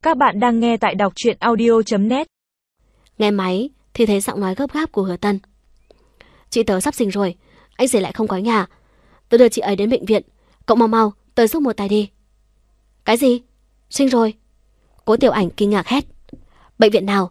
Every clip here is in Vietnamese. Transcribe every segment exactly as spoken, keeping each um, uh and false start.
Các bạn đang nghe tại đọc truyện audio chấm net. Nghe máy thì thấy giọng nói gấp gáp của Hứa Tân. Chị tớ sắp sinh rồi, anh rể lại không có nhà. Tớ đưa chị ấy đến bệnh viện, cậu mau mau tới giúp một tay đi. Cái gì? Sinh rồi? Cố Tiểu Ảnh kinh ngạc hét. Bệnh viện nào?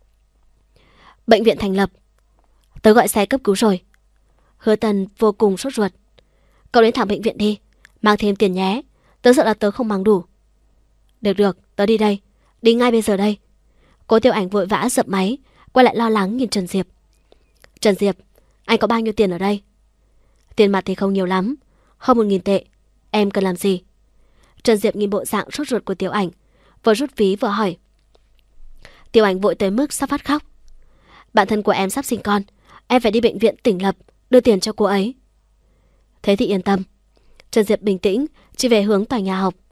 Bệnh viện thành lập. Tớ gọi xe cấp cứu rồi. Hứa Tân vô cùng sốt ruột. Cậu đến thẳng bệnh viện đi, mang thêm tiền nhé. Tớ sợ là tớ không mang đủ. Được được, tớ đi đây. Đi ngay bây giờ đây. Cố Tiểu Ảnh vội vã dập máy, quay lại lo lắng nhìn Trần Diệp. Trần Diệp, anh có bao nhiêu tiền ở đây? Tiền mặt thì không nhiều lắm, hơn một nghìn tệ. Em cần làm gì? Trần Diệp nhìn bộ dạng sốt ruột của Tiểu Ảnh, vừa rút ví vừa hỏi. Tiểu Ảnh vội tới mức sắp phát khóc. Bạn thân của em sắp sinh con, em phải đi bệnh viện tỉnh lập đưa tiền cho cô ấy. Thế thì yên tâm. Trần Diệp bình tĩnh chỉ về hướng tòa nhà học.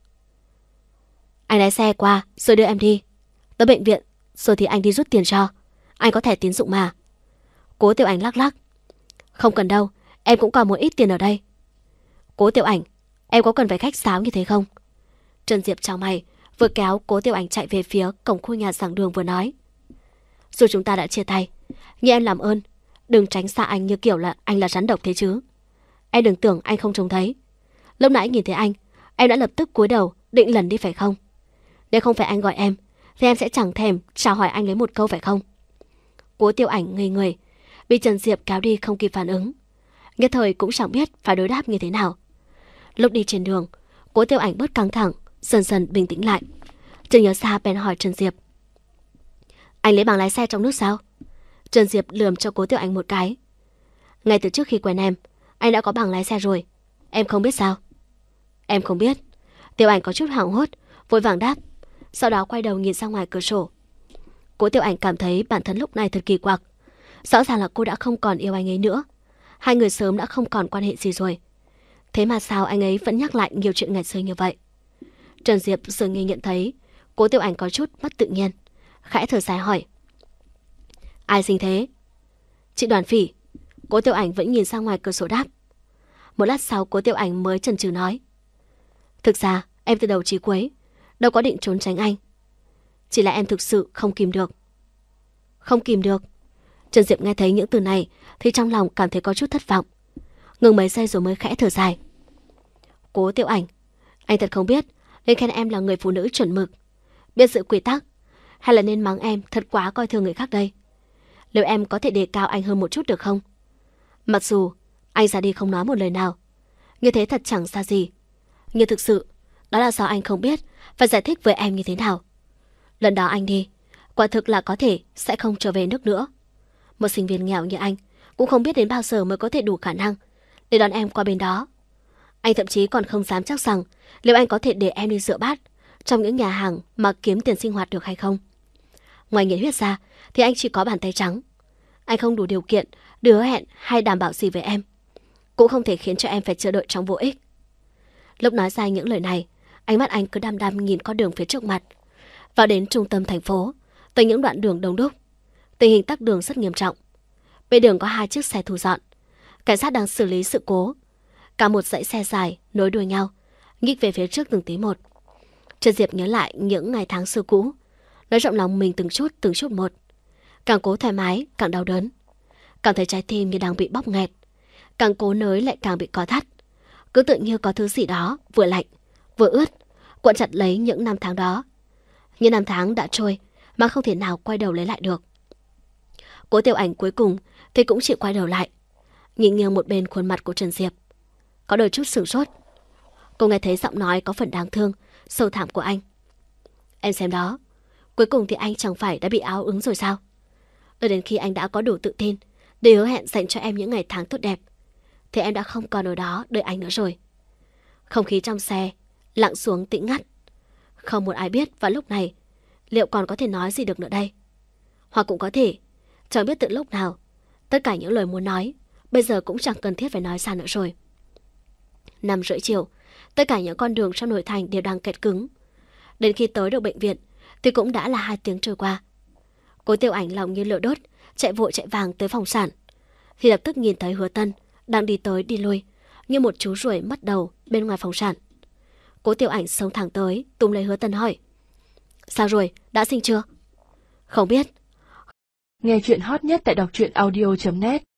Anh lái xe qua rồi đưa em đi. Tới bệnh viện rồi thì anh đi rút tiền cho. Anh có thẻ tín dụng mà. Cố Tiểu Ảnh lắc lắc. Không cần đâu, em cũng còn một ít tiền ở đây. Cố Tiểu Ảnh, em có cần phải khách sáo như thế không? Trần Diệp chào mày, vừa kéo Cố Tiểu Ảnh chạy về phía cổng khu nhà giảng đường vừa nói. Dù chúng ta đã chia tay, nhưng em làm ơn đừng tránh xa anh như kiểu là anh là rắn độc thế chứ. Em đừng tưởng anh không trông thấy. Lúc nãy nhìn thấy anh, em đã lập tức cúi đầu định lần đi phải không? Nếu không phải anh gọi em thì em sẽ chẳng thèm chào hỏi anh lấy một câu phải không? Cố Tiểu Ảnh ngây người, bị Trần Diệp kéo đi không kịp phản ứng, nhất thời cũng chẳng biết phải đối đáp như thế nào. Lúc đi trên đường, Cố Tiểu Ảnh bớt căng thẳng, dần dần bình tĩnh lại. Chợt nhớ ra bèn hỏi Trần Diệp. Anh lấy bằng lái xe trong nước sao? Trần Diệp lườm cho Cố Tiểu Ảnh một cái. Ngay từ trước khi quen em, anh đã có bằng lái xe rồi. Em không biết sao? Em không biết. Tiểu Ảnh có chút hoảng hốt, vội vàng đáp, sau đó quay đầu nhìn ra ngoài cửa sổ. Cố Tiểu Ảnh cảm thấy bản thân lúc này thật kỳ quặc. Rõ ràng là cô đã không còn yêu anh ấy nữa. Hai người sớm đã không còn quan hệ gì rồi. Thế mà sao anh ấy vẫn nhắc lại nhiều chuyện ngày xưa như vậy? Trần Diệp dường như nhận thấy Cố Tiểu Ảnh có chút mất tự nhiên, khẽ thở dài hỏi. Ai sinh thế? Chị Đoàn Phỉ. Cố Tiểu Ảnh vẫn nhìn ra ngoài cửa sổ đáp. Một lát sau Cố Tiểu Ảnh mới chần chừ nói. Thực ra em từ đầu chí cuối đâu có định trốn tránh anh. Chỉ là em thực sự không kìm được. Không kìm được. Trần Diệp nghe thấy những từ này thì trong lòng cảm thấy có chút thất vọng. Ngừng mấy giây rồi mới khẽ thở dài. Cố Tiểu Ảnh, anh thật không biết nên khen em là người phụ nữ chuẩn mực, biết sự quy tắc, hay là nên mắng em thật quá coi thường người khác đây. Liệu em có thể đề cao anh hơn một chút được không? Mặc dù anh ra đi không nói một lời nào, như thế thật chẳng xa gì. Nhưng thực sự đó là do anh không biết phải giải thích với em như thế nào. Lần đó anh đi, quả thực là có thể sẽ không trở về nước nữa. Một sinh viên nghèo như anh cũng không biết đến bao giờ mới có thể đủ khả năng để đón em qua bên đó. Anh thậm chí còn không dám chắc rằng liệu anh có thể để em đi rửa bát trong những nhà hàng mà kiếm tiền sinh hoạt được hay không. Ngoài nhiệt huyết ra thì anh chỉ có bàn tay trắng. Anh không đủ điều kiện để hứa hẹn hay đảm bảo gì với em, cũng không thể khiến cho em phải chờ đợi trong vô ích. Lúc nói ra những lời này, ánh mắt anh cứ đăm đăm nhìn con đường phía trước mặt. Vào đến trung tâm thành phố, tới những đoạn đường đông đúc, tình hình tắc đường rất nghiêm trọng. Bên đường có hai chiếc xe thu dọn, cảnh sát đang xử lý sự cố. Cả một dãy xe dài nối đuôi nhau, nhích về phía trước từng tí một. Trần Diệp nhớ lại những ngày tháng xưa cũ, nói rộng lòng mình từng chút từng chút một. Càng cố thoải mái càng đau đớn, cảm thấy trái tim như đang bị bóp nghẹt. Càng cố nới lại càng bị co thắt, cứ tự như có thứ gì đó vừa lạnh vừa ướt cuộn chặt lấy những năm tháng đó. Những năm tháng đã trôi mà không thể nào quay đầu lấy lại được. Cố Tiểu Ảnh cuối cùng thì cũng chỉ quay đầu lại, nhìn nghiêng một bên khuôn mặt của Trần Diệp, có đôi chút sửng sốt. Cô nghe thấy giọng nói có phần đáng thương, sâu thẳm của anh. Em xem đó, cuối cùng thì anh chẳng phải đã bị áo ứng rồi sao? Đợi đến khi anh đã có đủ tự tin để hứa hẹn dành cho em những ngày tháng tốt đẹp, thì em đã không còn ở đó đợi anh nữa rồi. Không khí trong xe lặng xuống tĩnh ngắt. Không một ai biết vào lúc này liệu còn có thể nói gì được nữa đây. Hoặc cũng có thể, chẳng biết từ lúc nào, tất cả những lời muốn nói bây giờ cũng chẳng cần thiết phải nói ra nữa rồi. Năm rưỡi chiều, tất cả những con đường trong nội thành đều đang kẹt cứng. Đến khi tới được bệnh viện thì cũng đã là hai tiếng trôi qua. Cố Tiểu Ảnh lòng như lửa đốt, chạy vội chạy vàng tới phòng sản, thì lập tức nhìn thấy Hứa Tân đang đi tới đi lui như một chú ruồi mất đầu bên ngoài phòng sản. Cố Tiểu Ảnh xông thẳng tới túm lấy Hứa Tân hỏi. Sao rồi, đã sinh chưa? Không biết. Nghe chuyện hot nhất tại đọc truyện audio chấm net.